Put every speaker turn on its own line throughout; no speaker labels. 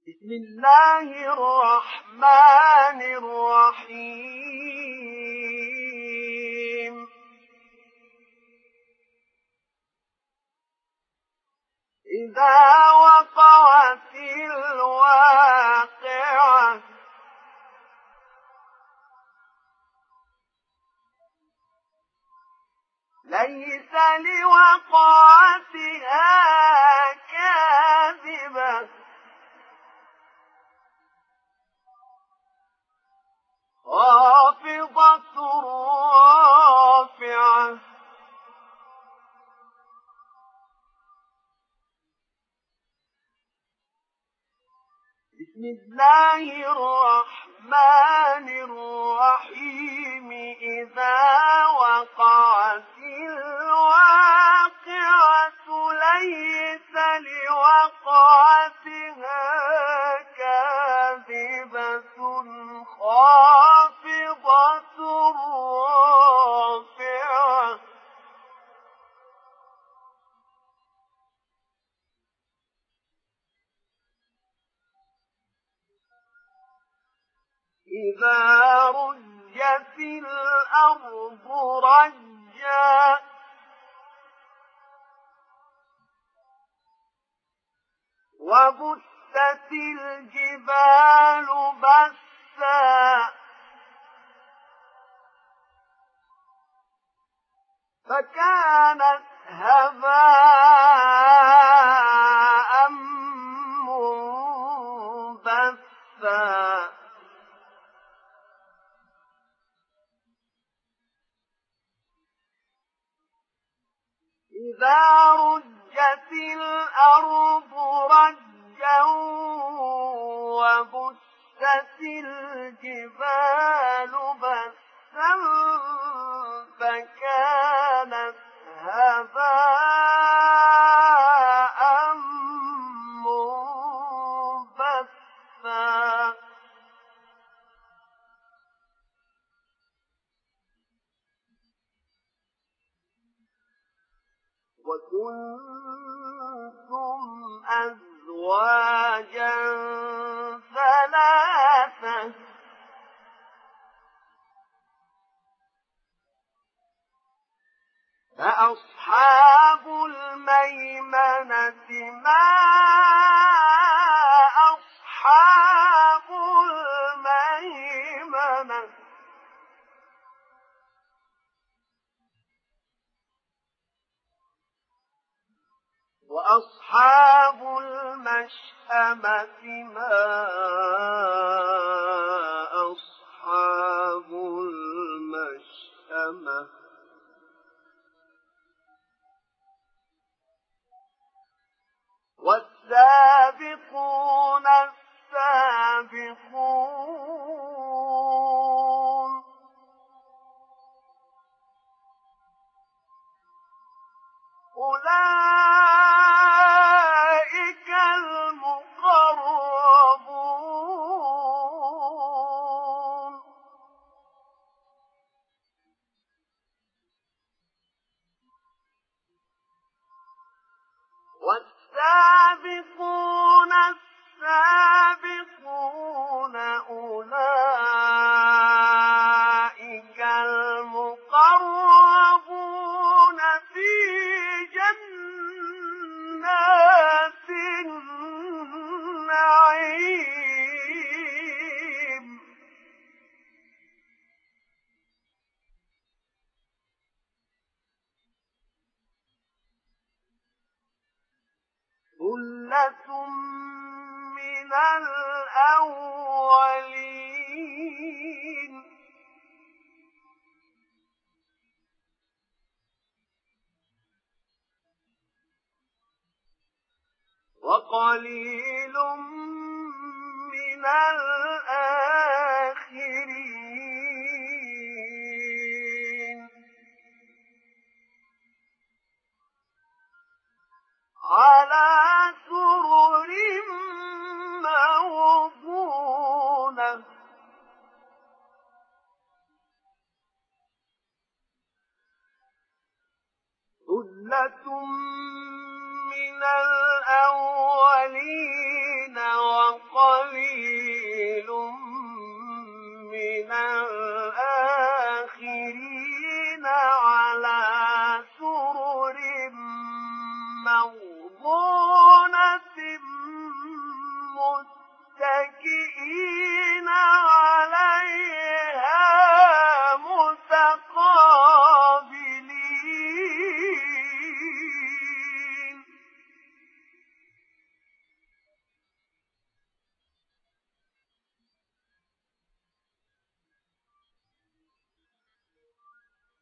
بسم الله الرحمن الرحيم إذا وقعت الواقعة ليس لوقعتها كاذبة خافضة رافعة بسم الله الرحمن الرحيم إذا وقعت الواقعة ليس لوقعتها كاذبة خافضة رافعة إذا رجت الأرض رجا وبست الجبال بسا فكانت هباء منبثا إذا رجت الأرض رجا وبست الجبال بسا فكانت هباء منبثا وكنتم أزواجا ثلاثة فأصحاب الميمنة ما أصحاب الميمنة وأصحاب المشأمة ما أصحاب المشأمة والسابقون السابقون أولئك المقربون والسابقون السابقون أولئك المقربون في جنات النعيم ثلة من الأولين وقليل من الآخرين على سرر موضونة ثلة من الأولين وقليل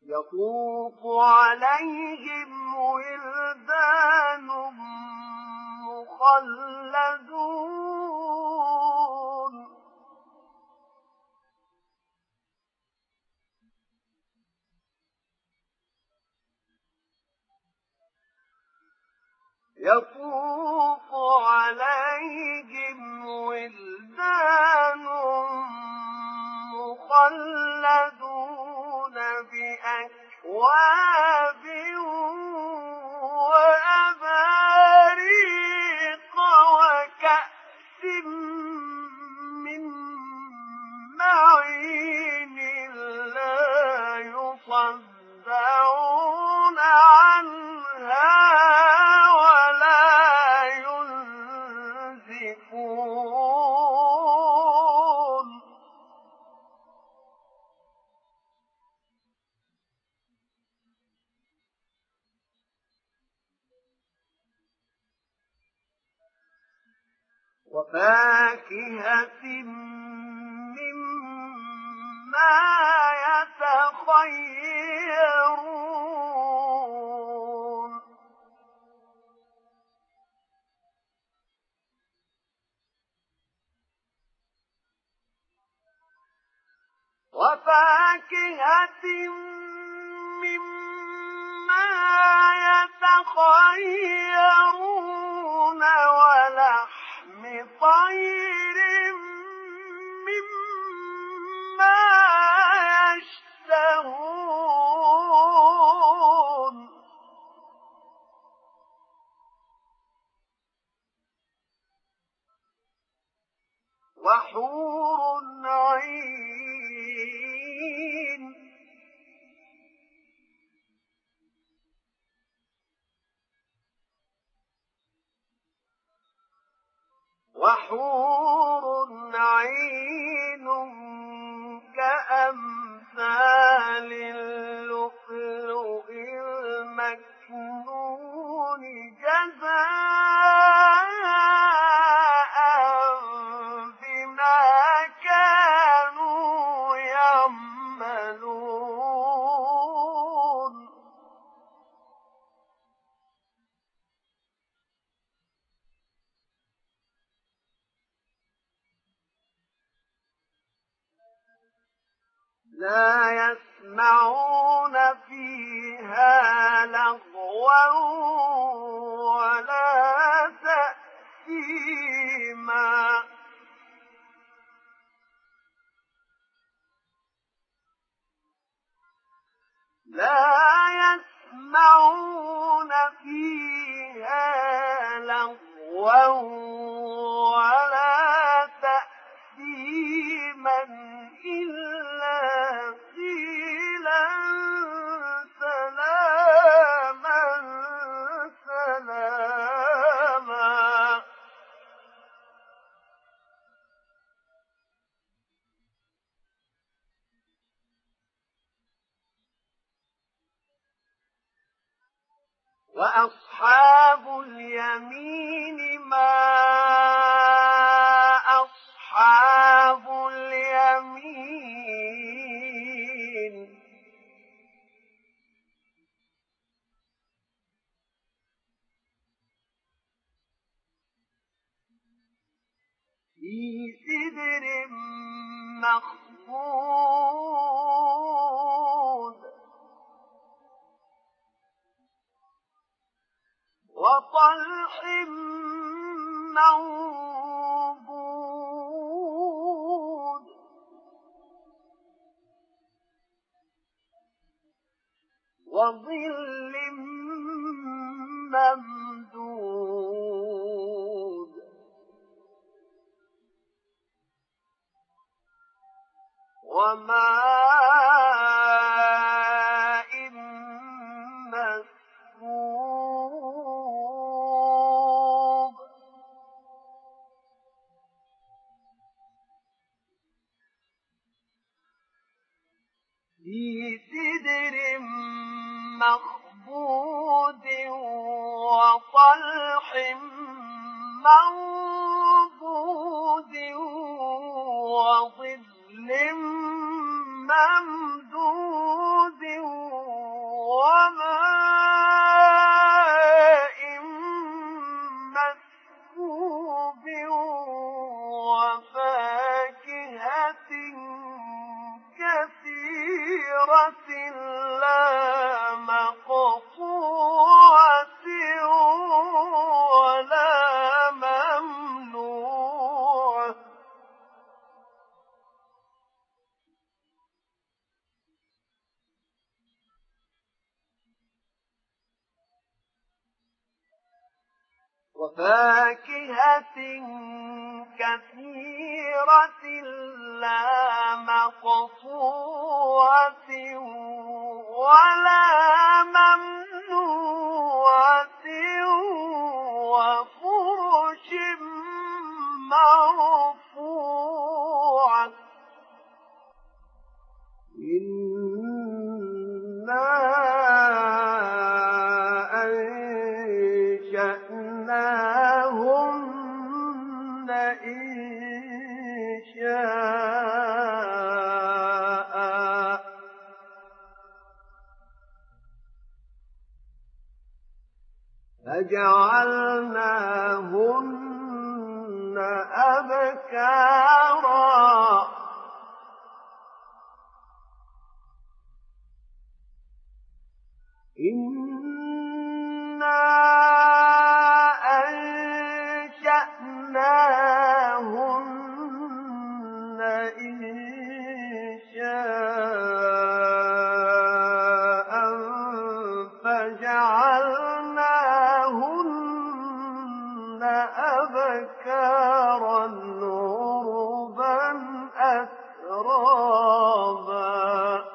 يطوف عليهم ولدان مخلدون يطوف عليهم ولدان مخلدون بأكواب وأباريق وكأس من معين لا يصدعون عنها ولا ينزفون وفاكهة مما يتخيرون وفاكهة مما يتخيرون ولحم طير مما يشتهون وحور عين كأمثال اللؤلؤ المكنون جزاء بما كانوا يعملون لا يسمعون فيها لغوا ولا تأثيما لا يسمعون فيها لغوا ولا تأثيما إلا قيلا سلاما سلاما وأصحاب اليمين ما أصحاب اليمين في سدر مخضود وطلح منضود وظل ممدود وماء مسكوب في سدر مخضود وطلح منضود وظل ممدود وفاكهة كثيرة لا مقطوعة ولا ممنوعة وفاكهة كثيرة لا مقطوعة ولا ممنوعة وفرش مرفوعة إنا أنشأناهن إنشاء فجعلناهن أبكارا إنا أنشأناهن إنشاء فجعلناهن أبكارا عربا أترابا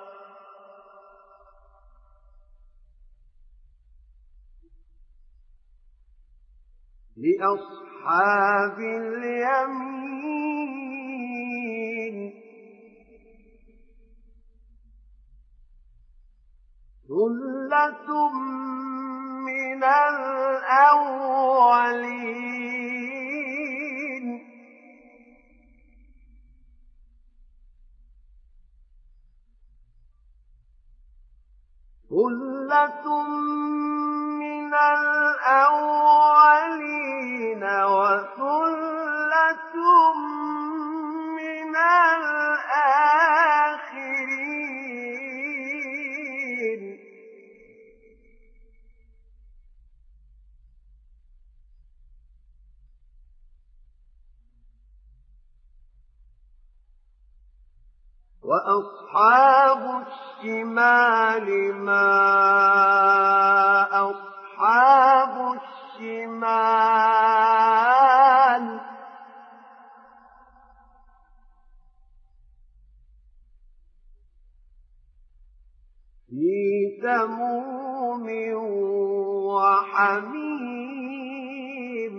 لأصحاب اليمين ثلة من الأولين ثلة من الأولين وثلة من الآخرين وأصحاب الشمال ما أصحاب الشمال في سموم وحميم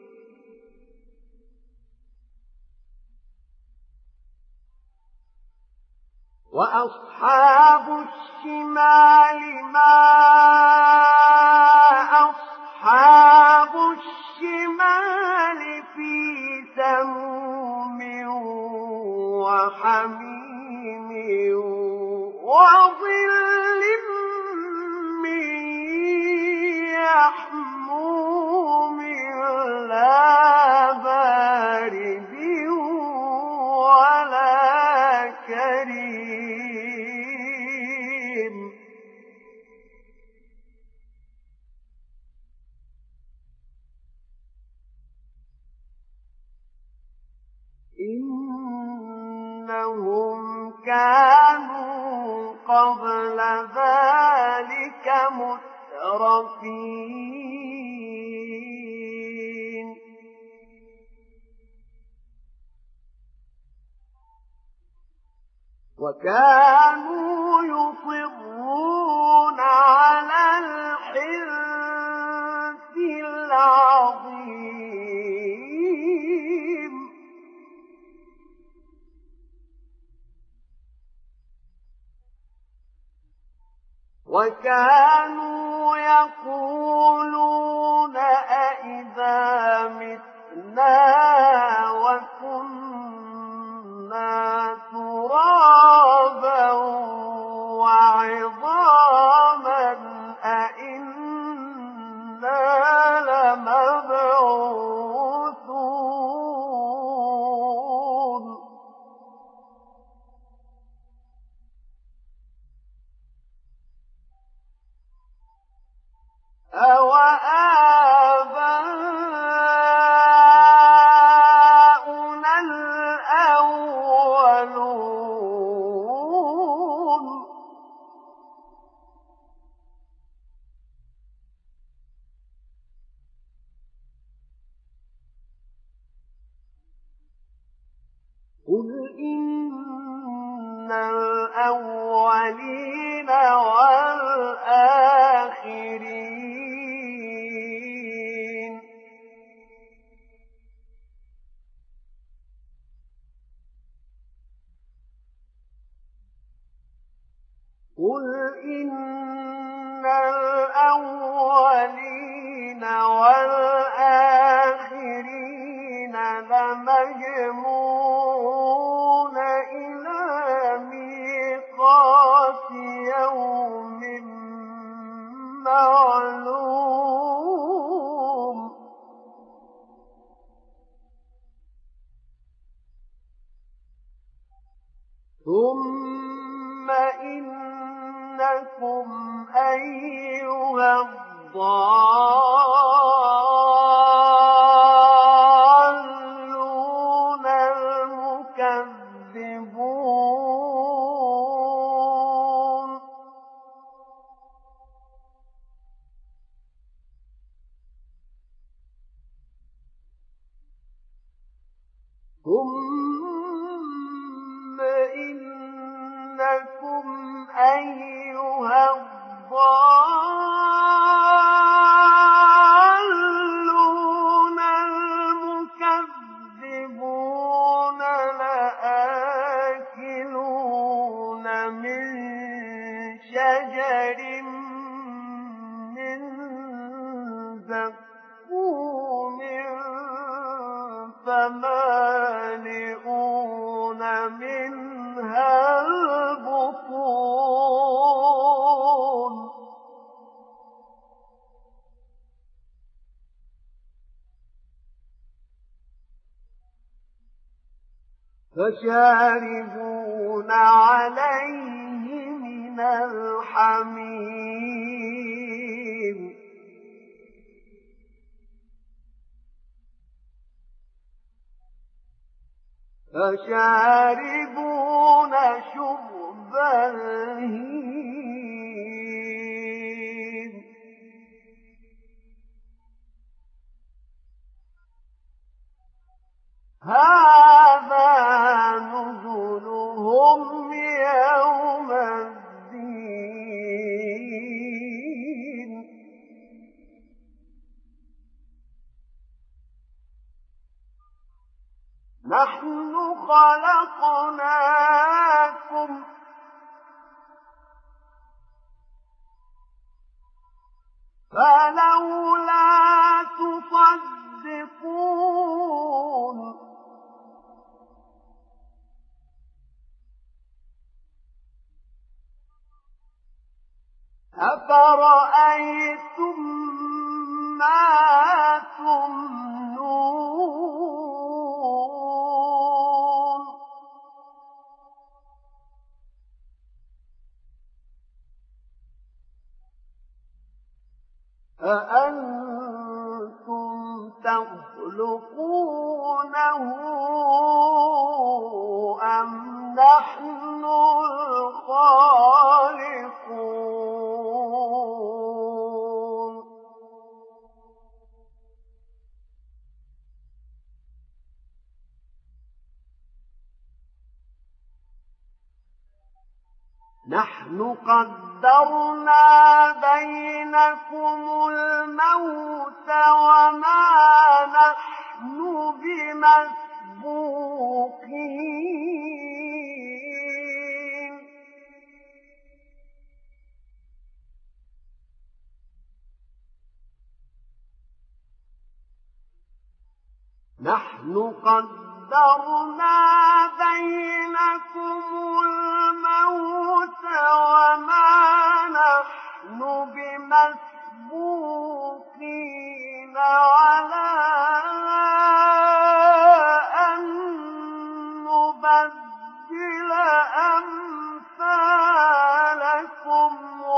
وأصحاب الشمال ما أصحاب الشمال في سموم وحميم وظل من يحموم لا بارد ولا كريم إنهم كانوا قبل ذلك مترفين وكانوا يصرون على الحنث العظيم وكانوا يقولون أئذا متنا وكنا ترابا وعظاما أئنا لمبعوثون الأولين والآخرين قل إن الأولين والآخرين لمجموعون إلى ميقات يوم معلوم ثم إنكم أيها الضالون المكذبون ثم إنكم أيها الضالون المكذبون لآكلون من شجر من زقوم فمالئون منها البطون فشاربون عليه من الحميم فشاربون شرب الهيم هذا نزلهم يوم الدين نحن خلقناكم فلولا تصدقون أفرأيتم ما تمنون أأنتم تخلقونه أم نحن الخالقون نحن قدرنا بينكم الموت وما نحن بمسبوقين نحن قدرنا بينكم الموت وما نحن بمسبوقين على أن نبدل أمثالكم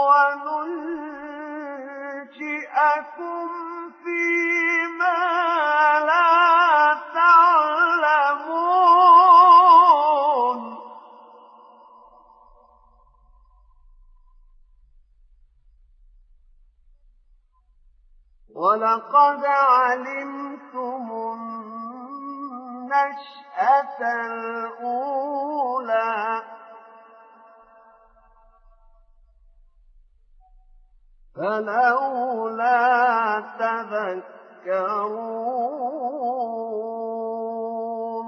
وننشئكم فيما لا تعلمون ولقد علمتم النشأة الأولى فلولا تذكرون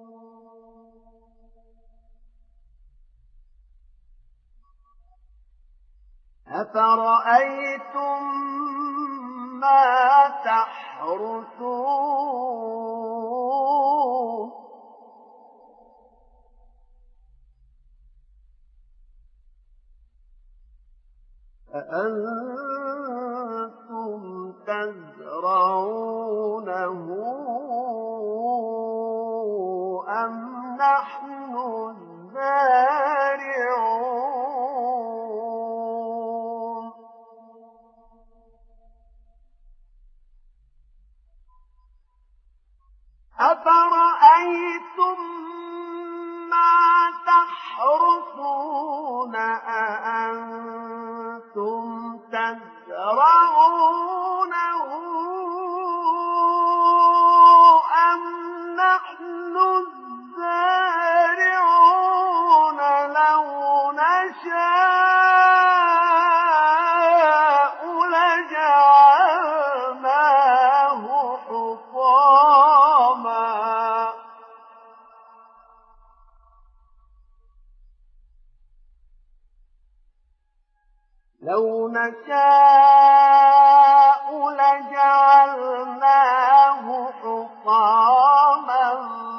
أفرأيتم ما تحرثون أأنتم تزرعونه أم نحن الزارعون أفرأيتم ما تحرثون أأنتم تزرعونه أم نحن الزارعون لو نشاء لجعلناه حطاما لو نشاء لجعلناه حطاما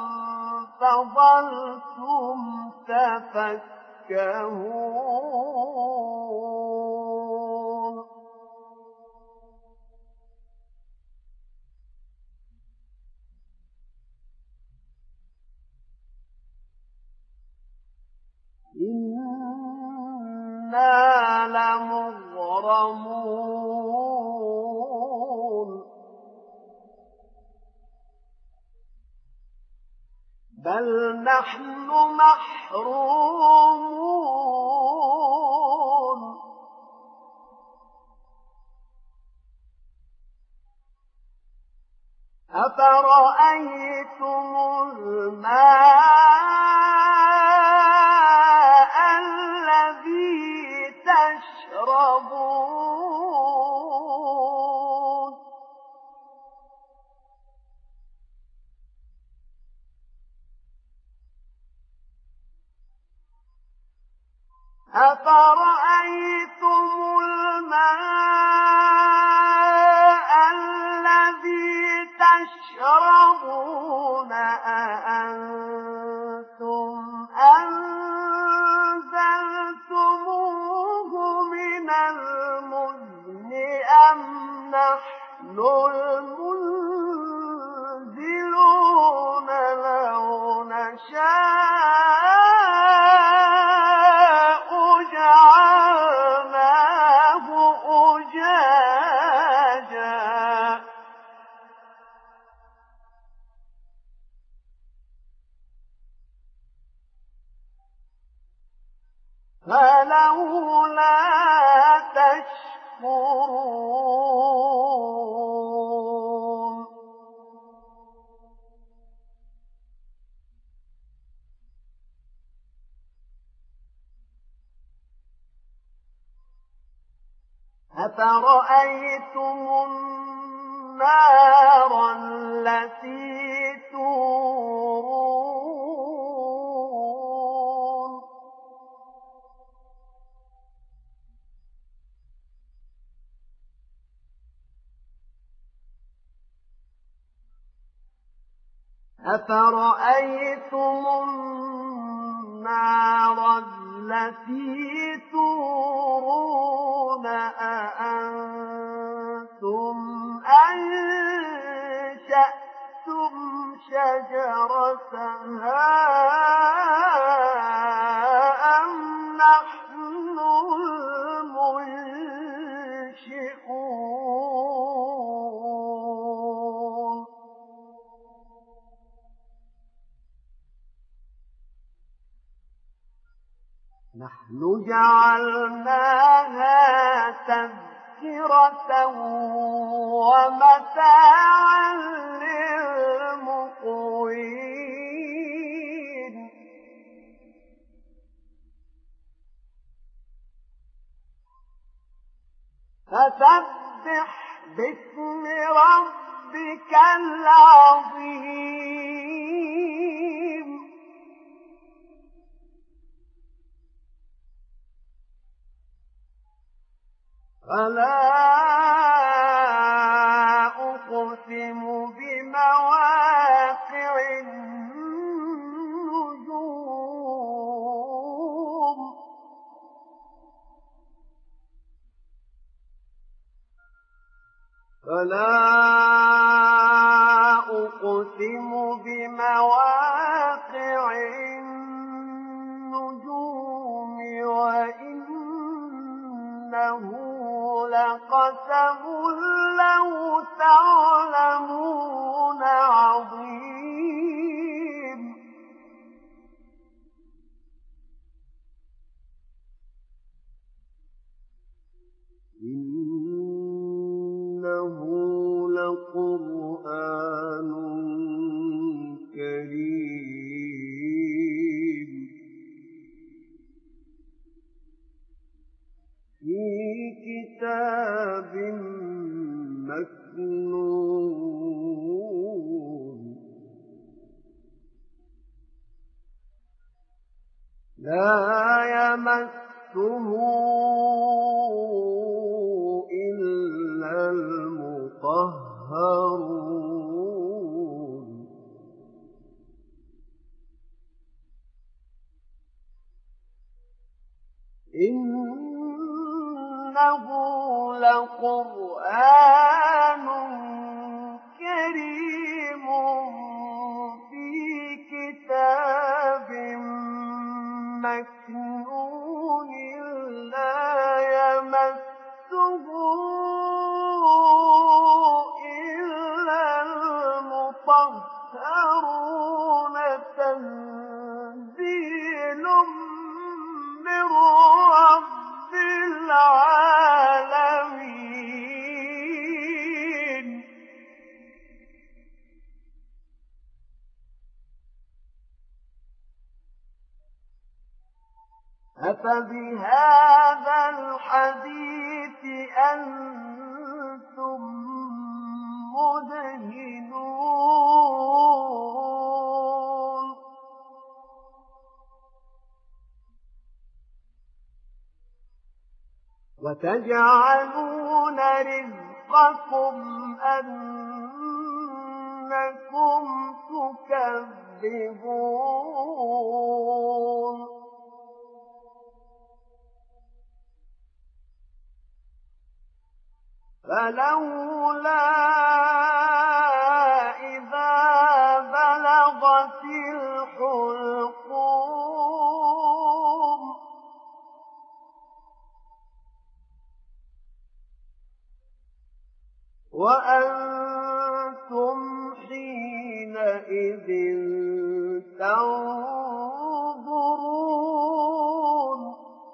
فظلتم تفكهون إنا لمغرمون بل نحن محرومون أفرأيتم الماء الذي تشربون أفرأيتم الماء الذي تشربون أأنتم أنزلتموه من المزن أم نحن المنزلون لو نشاء جعلناه أجاجا فلولا تشكرون أفرأيتم النار التي تورون أفرأيتم النار التي تورون أأنتم أنشأتم شجرتها أم نحن المنشئون نحن جعلناها تذكرة ومتاعا للمقوين فسبح باسم ربك العظيم فلا أقسم بمواقع النجوم فلا أقسم بمواقع النجوم وإنه لقسم لو تعلمون عظيم إنه لقرآن كريم في كتاب مكنون لا يمسه إلا المطهرون إنه لقرآن كريم في كتاب مكنون لا يمسه إلا المطهرون تنزيل من رب العالمين أفبهذا الحديث أنتم مدهنون وتجعلون رزقكم أنكم تكذبون فلولا إذا بلغت الحلقوم وأنتم حينئذ تنظرون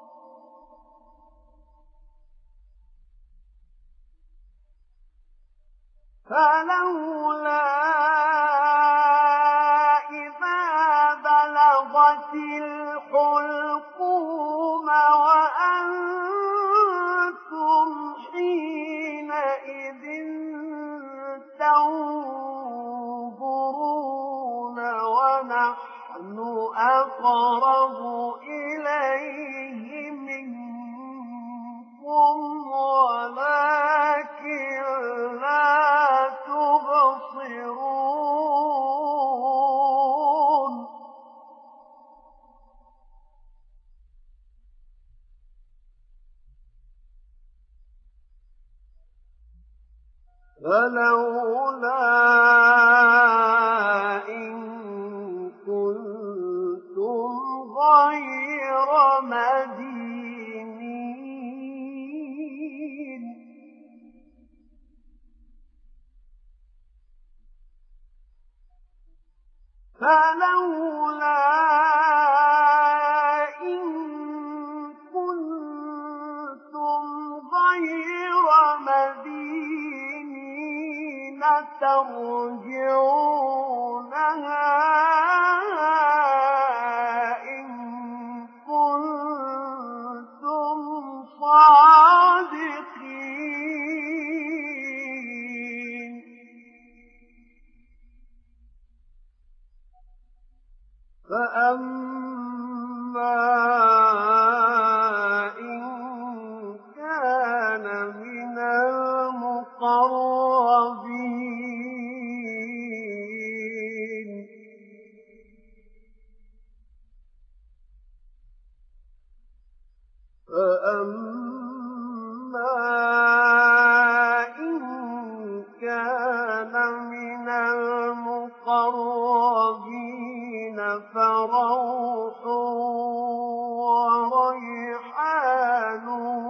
فلولا إذا بلغت الحلقوم وأنتم حينئذ تنظرون ونحن أقرب إليه منكم ولكن لا تبصرون فلولا إن كنتم غير مدينين فلولا إن كنتم غير مدينين ترجعونها إن كنتم صادقين فأما إن كان من المقربين فروح وريحان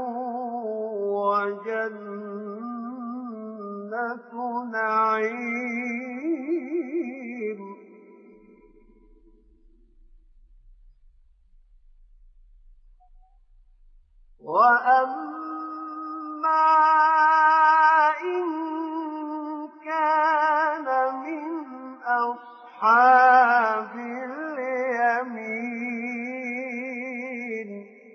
وجنة نعيم. وأما إن كان من أصحاب اليمين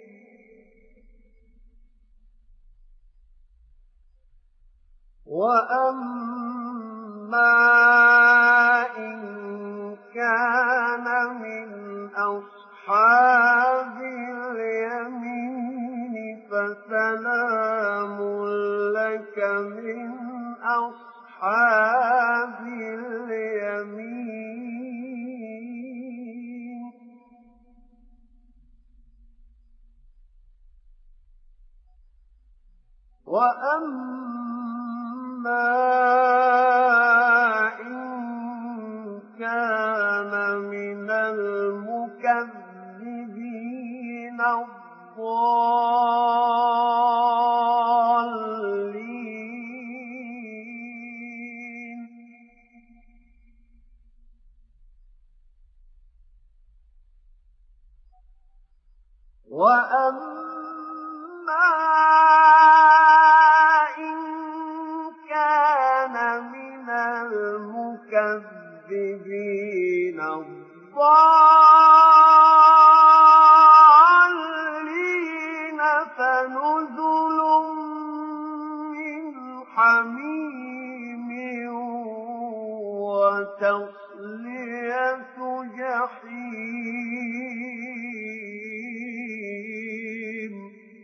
وأما إن كان من أصحاب اليمين فسلام لك من أصحاب اليمين. وأما إن كان من المكذبين الضالين وأما إن كان من المكذبين الضالين فنزل من حميم وتصلية جحيم.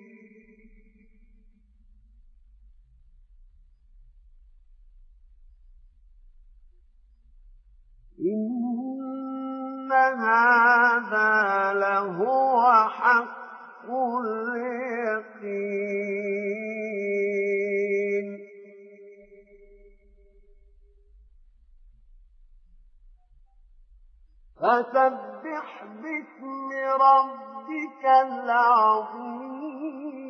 إن هذا لهو حق اليقين. فسبح باسم ربك العظيم.